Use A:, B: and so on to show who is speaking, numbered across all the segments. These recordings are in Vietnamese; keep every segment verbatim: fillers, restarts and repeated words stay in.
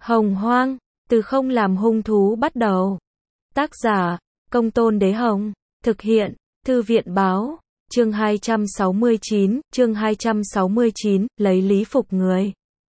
A: Hồng Hoang, từ không làm hung thú bắt đầu. Tác giả, Công Tôn Đế Hồng. Thực hiện, Thư viện Báo. Chương hai trăm sáu mươi chín, chương hai trăm sáu mươi chín, lấy lý phục người.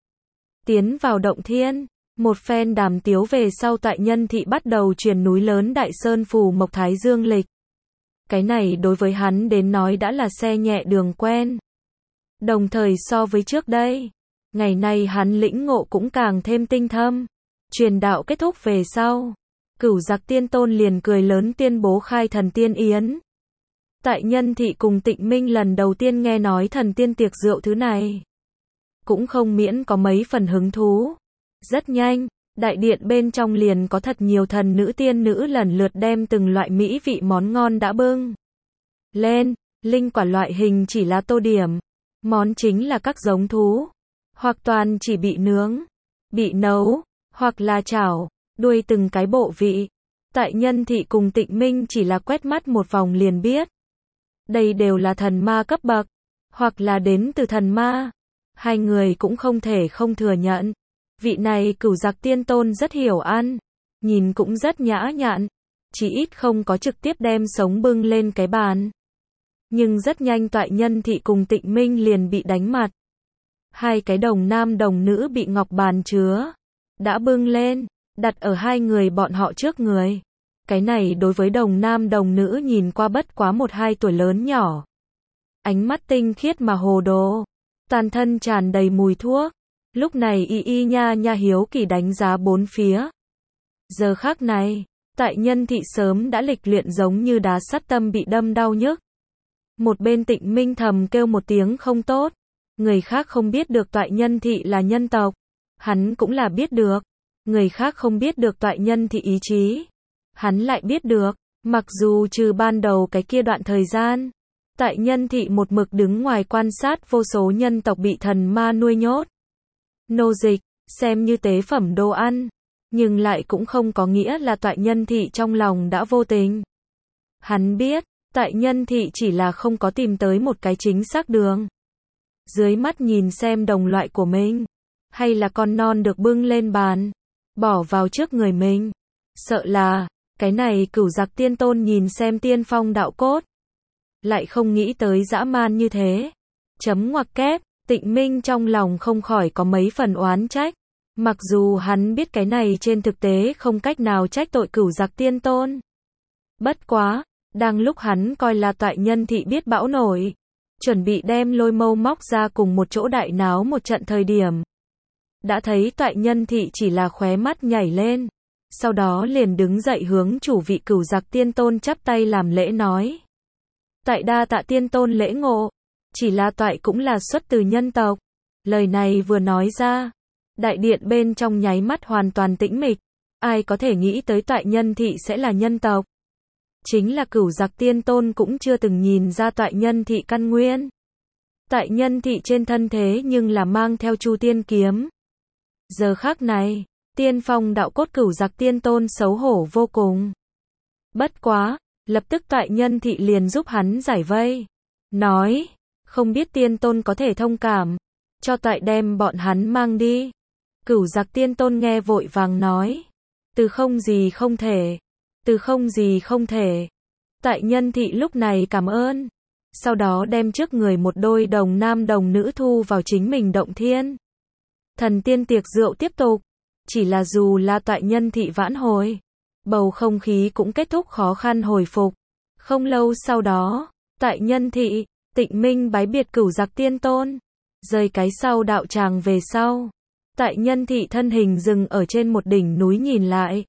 A: Tiến vào động thiên, một phen đàm tiếu về sau tại Nhân Thị bắt đầu truyền núi lớn Đại Sơn phù mộc Thái Dương lịch. Cái này đối với hắn đến nói đã là xe nhẹ đường quen. Đồng thời so với trước đây, ngày nay hắn lĩnh ngộ cũng càng thêm tinh thâm. Truyền đạo kết thúc về sau, Cửu Giặc Tiên Tôn liền cười lớn tuyên bố khai thần tiên yến. Tại Nhân Thị cùng Tịnh Minh lần đầu tiên nghe nói thần tiên tiệc rượu thứ này, cũng không miễn có mấy phần hứng thú. Rất nhanh, đại điện bên trong liền có thật nhiều thần nữ tiên nữ lần lượt đem từng loại mỹ vị món ngon đã bưng lên. Linh quả loại hình chỉ là tô điểm, món chính là các giống thú, hoặc toàn chỉ bị nướng, bị nấu, hoặc là chảo, đuôi từng cái bộ vị. Tại Nhân Thị cùng Tịnh Minh chỉ là quét mắt một vòng liền biết, đây đều là thần ma cấp bậc, hoặc là đến từ thần ma. Hai người cũng không thể không thừa nhận, vị này Cửu Giặc Tiên Tôn rất hiểu ăn, nhìn cũng rất nhã nhặn, chỉ ít không có trực tiếp đem sống bưng lên cái bàn. Nhưng rất nhanh Toại Nhân Thị cùng Tịnh Minh liền bị đánh mặt. Hai cái đồng nam đồng nữ bị ngọc bàn chứa, đã bưng lên, đặt ở hai người bọn họ trước người. Cái này đối với đồng nam đồng nữ nhìn qua bất quá một hai tuổi lớn nhỏ. Ánh mắt tinh khiết mà hồ đồ, toàn thân tràn đầy mùi thuốc. Lúc này y y nha nha hiếu kỳ đánh giá bốn phía. Giờ khắc này, Tại Nhân Thị sớm đã lịch luyện giống như đá sắt tâm bị đâm đau nhức. Một bên Tịnh Minh thầm kêu một tiếng không tốt. Người khác không biết được Toại Nhân Thị là nhân tộc, hắn cũng là biết được. Người khác không biết được Toại Nhân Thị ý chí, hắn lại biết được. Mặc dù trừ ban đầu cái kia đoạn thời gian, Tại Nhân Thị một mực đứng ngoài quan sát vô số nhân tộc bị thần ma nuôi nhốt, nô dịch, xem như tế phẩm đồ ăn, nhưng lại cũng không có nghĩa là Toại Nhân Thị trong lòng đã vô tình. Hắn biết, Tại Nhân Thị chỉ là không có tìm tới một cái chính xác đường. Dưới mắt nhìn xem đồng loại của mình, hay là con non được bưng lên bàn, bỏ vào trước người mình. Sợ là, cái này Cửu Giặc Tiên Tôn nhìn xem tiên phong đạo cốt, lại không nghĩ tới dã man như thế. Chấm ngoặc kép, Tịnh Minh trong lòng không khỏi có mấy phần oán trách. Mặc dù hắn biết cái này trên thực tế không cách nào trách tội Cửu Giặc Tiên Tôn. Bất quá, đang lúc hắn coi là Toại Nhân Thị biết bão nổi, chuẩn bị đem Lôi Mâu móc ra cùng một chỗ đại náo một trận thời điểm, đã thấy Toại Nhân Thị chỉ là khóe mắt nhảy lên, sau đó liền đứng dậy hướng chủ vị Cửu Giặc Tiên Tôn chắp tay làm lễ nói: Tại đa tạ Tiên Tôn lễ ngộ, chỉ là Toại cũng là xuất từ nhân tộc. Lời này vừa nói ra, đại điện bên trong nháy mắt hoàn toàn tĩnh mịch. Ai có thể nghĩ tới Toại Nhân Thị sẽ là nhân tộc? Chính là Cửu Giặc Tiên Tôn cũng chưa từng nhìn ra Toại Nhân Thị căn nguyên. Tại Nhân Thị trên thân thế nhưng là mang theo Chu Tiên kiếm. Giờ khắc này, tiên phong đạo cốt Cửu Giặc Tiên Tôn xấu hổ vô cùng. Bất quá, lập tức Toại Nhân Thị liền giúp hắn giải vây, nói: không biết Tiên Tôn có thể thông cảm, cho Toại đem bọn hắn mang đi. Cửu Giặc Tiên Tôn nghe vội vàng nói: từ không gì không thể, từ không gì không thể. Tại Nhân Thị lúc này cảm ơn, sau đó đem trước người một đôi đồng nam đồng nữ thu vào chính mình động thiên. Thần tiên tiệc rượu tiếp tục, chỉ là dù là Toại Nhân Thị vãn hồi, bầu không khí cũng kết thúc khó khăn hồi phục. Không lâu sau đó, Tại Nhân Thị, Tịnh Minh bái biệt Cửu Giặc Tiên Tôn, rời cái sau đạo tràng về sau, Tại Nhân Thị thân hình dừng ở trên một đỉnh núi nhìn lại.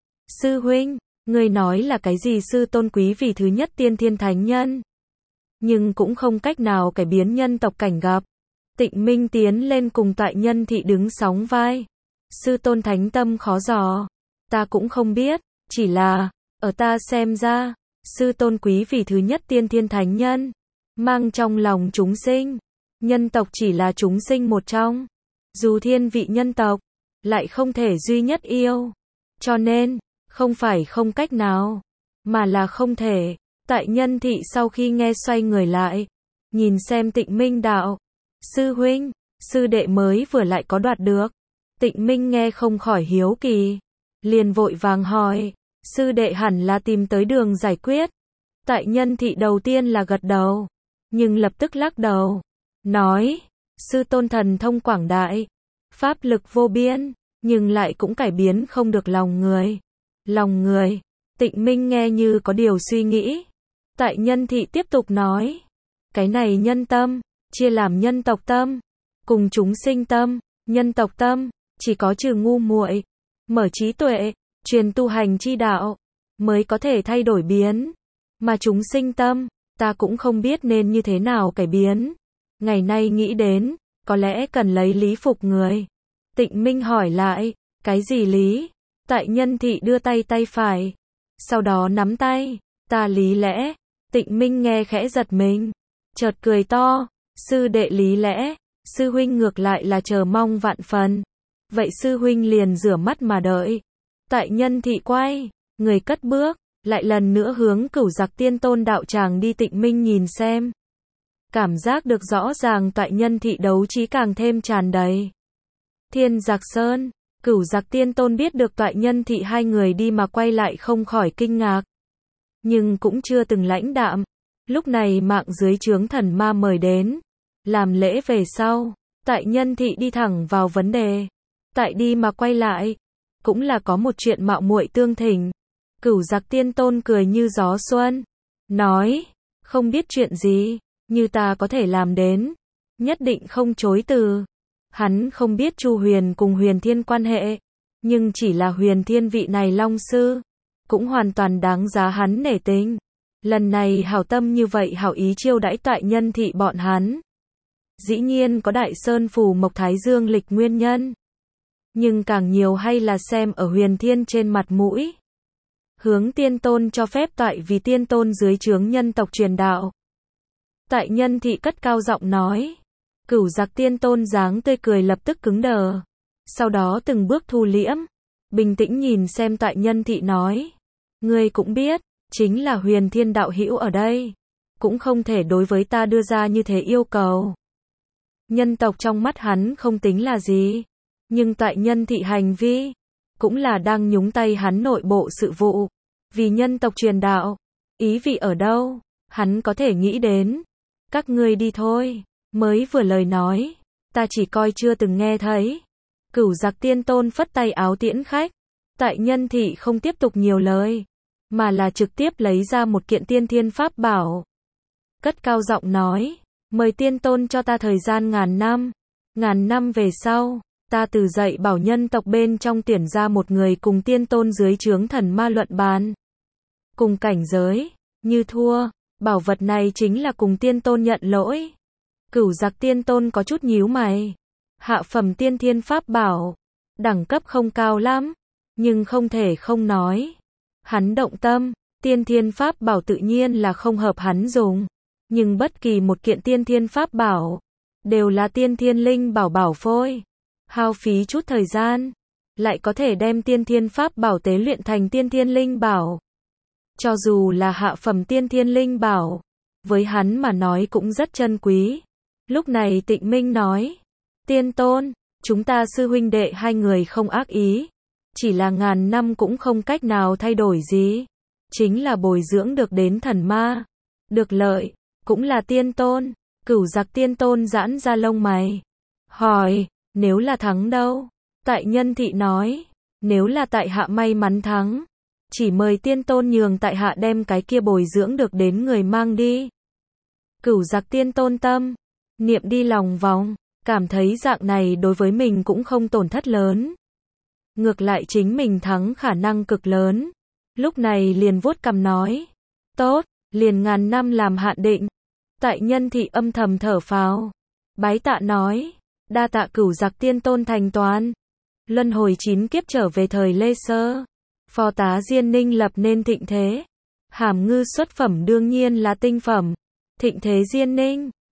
A: Sư huynh, người nói là cái gì sư tôn quý vì thứ nhất tiên thiên thánh nhân, nhưng cũng không cách nào cải biến nhân tộc cảnh gặp. Tịnh Minh tiến lên cùng Tại Nhân Thị đứng sóng vai. Sư tôn thánh tâm khó dò, ta cũng không biết, chỉ là, ở ta xem ra, sư tôn quý vì thứ nhất tiên thiên thánh nhân, mang trong lòng chúng sinh, nhân tộc chỉ là chúng sinh một trong, dù thiên vị nhân tộc, lại không thể duy nhất yêu, cho nên, không phải không cách nào, mà là không thể. Tại Nhân Thị sau khi nghe xoay người lại, nhìn xem Tịnh Minh đạo: sư huynh, sư đệ mới vừa lại có đoạt được Tịnh Minh nghe không khỏi hiếu kỳ, liền vội vàng hỏi, sư đệ hẳn là tìm tới đường giải quyết. Tại Nhân Thị đầu tiên là gật đầu, nhưng lập tức lắc đầu, nói, sư tôn thần thông quảng đại, pháp lực vô biên, nhưng lại cũng cải biến không được lòng người. Lòng người, Tịnh Minh nghe như có điều suy nghĩ. Tại Nhân Thị tiếp tục nói, cái này nhân tâm, chia làm nhân tộc tâm, cùng chúng sinh tâm. Nhân tộc tâm, chỉ có trừ ngu muội, mở trí tuệ, truyền tu hành chi đạo, mới có thể thay đổi biến. Mà chúng sinh tâm, ta cũng không biết nên như thế nào cải biến. Ngày nay nghĩ đến, có lẽ cần lấy lý phục người. Tịnh Minh hỏi lại, cái gì lý? Tại Nhân Thị đưa tay tay phải, sau đó nắm tay, ta lý lẽ. Tịnh Minh nghe khẽ giật mình, chợt cười to, sư đệ lý lẽ, sư huynh ngược lại là chờ mong vạn phần. Vậy sư huynh liền rửa mắt mà đợi. Tại Nhân Thị quay, người cất bước, lại lần nữa hướng Cửu Giặc Tiên Tôn đạo tràng đi. Tịnh Minh nhìn xem, cảm giác được rõ ràng Tại Nhân Thị đấu trí càng thêm tràn đầy. Thiên Giặc Sơn, Cửu Giặc Tiên Tôn biết được Tại Nhân Thị hai người đi mà quay lại không khỏi kinh ngạc, nhưng cũng chưa từng lãnh đạm. Lúc này mạng dưới trướng thần ma mời đến, làm lễ về sau, Tại Nhân Thị đi thẳng vào vấn đề. Tại đi mà quay lại, cũng là có một chuyện mạo muội tương thỉnh. Cửu Giặc Tiên Tôn cười như gió xuân, nói, không biết chuyện gì, như ta có thể làm đến, nhất định không chối từ. Hắn không biết Chu Huyền cùng Huyền Thiên quan hệ, nhưng chỉ là Huyền Thiên vị này long sư, cũng hoàn toàn đáng giá hắn nể tình. Lần này hảo tâm như vậy hảo ý chiêu đãi Tại Nhân Thị bọn hắn. Dĩ nhiên có Đại Sơn phù Mộc Thái Dương lịch nguyên nhân, nhưng càng nhiều hay là xem ở Huyền Thiên trên mặt mũi. Hướng Tiên Tôn cho phép Tại vì Tiên Tôn dưới trướng nhân tộc truyền đạo. Tại Nhân Thị cất cao giọng nói. Cửu Giặc Tiên Tôn dáng tươi cười lập tức cứng đờ, sau đó từng bước thu liễm, bình tĩnh nhìn xem Tại Nhân Thị nói, ngươi cũng biết, chính là Huyền Thiên đạo hữu ở đây, cũng không thể đối với ta đưa ra như thế yêu cầu. Nhân tộc trong mắt hắn không tính là gì, nhưng Tại Nhân Thị hành vi, cũng là đang nhúng tay hắn nội bộ sự vụ, vì nhân tộc truyền đạo. Ý vị ở đâu, hắn có thể nghĩ đến. Các ngươi đi thôi. Mới vừa lời nói, ta chỉ coi chưa từng nghe thấy. Cửu Giặc Tiên Tôn phất tay áo tiễn khách. Tại Nhân Thị không tiếp tục nhiều lời, mà là trực tiếp lấy ra một kiện tiên thiên pháp bảo. Cất cao giọng nói, mời Tiên Tôn cho ta thời gian ngàn năm. Ngàn năm về sau, ta từ dạy bảo nhân tộc bên trong tuyển ra một người cùng Tiên Tôn dưới trướng thần ma luận bàn. Cùng cảnh giới, như thua, bảo vật này chính là cùng Tiên Tôn nhận lỗi. Cửu Giặc Tiên Tôn có chút nhíu mày. Hạ phẩm tiên thiên pháp bảo, đẳng cấp không cao lắm, nhưng không thể không nói. Hắn động tâm, tiên thiên pháp bảo tự nhiên là không hợp hắn dùng. Nhưng bất kỳ một kiện tiên thiên pháp bảo, đều là tiên thiên linh bảo bảo phôi. Hao phí chút thời gian, lại có thể đem tiên thiên pháp bảo tế luyện thành tiên thiên linh bảo. Cho dù là hạ phẩm tiên thiên linh bảo, với hắn mà nói cũng rất chân quý. Lúc này Tịnh Minh nói, Tiên Tôn, chúng ta sư huynh đệ hai người không ác ý, chỉ là ngàn năm cũng không cách nào thay đổi gì, chính là bồi dưỡng được đến thần ma, được lợi, cũng là Tiên Tôn. Cửu Giặc Tiên Tôn giãn ra lông mày, hỏi, nếu là thắng đâu? Tại Nhân Thị nói, nếu là tại hạ may mắn thắng, chỉ mời Tiên Tôn nhường tại hạ đem cái kia bồi dưỡng được đến người mang đi. Cửu Giặc Tiên Tôn tâm niệm đi lòng vòng, cảm thấy dạng này đối với mình cũng không tổn thất lớn. Ngược lại chính mình thắng khả năng cực lớn. Lúc này liền vuốt cằm nói, tốt, liền ngàn năm làm hạn định. Tại Nhân Thị âm thầm thở phào, bái tạ nói, đa tạ Cửu Giặc Tiên Tôn thành toàn. Luân hồi chín kiếp trở về thời Lê Sơ, phò tá Diên Ninh lập nên thịnh thế. Hàm ngư xuất phẩm đương nhiên là tinh phẩm. Thịnh thế Diên Ninh,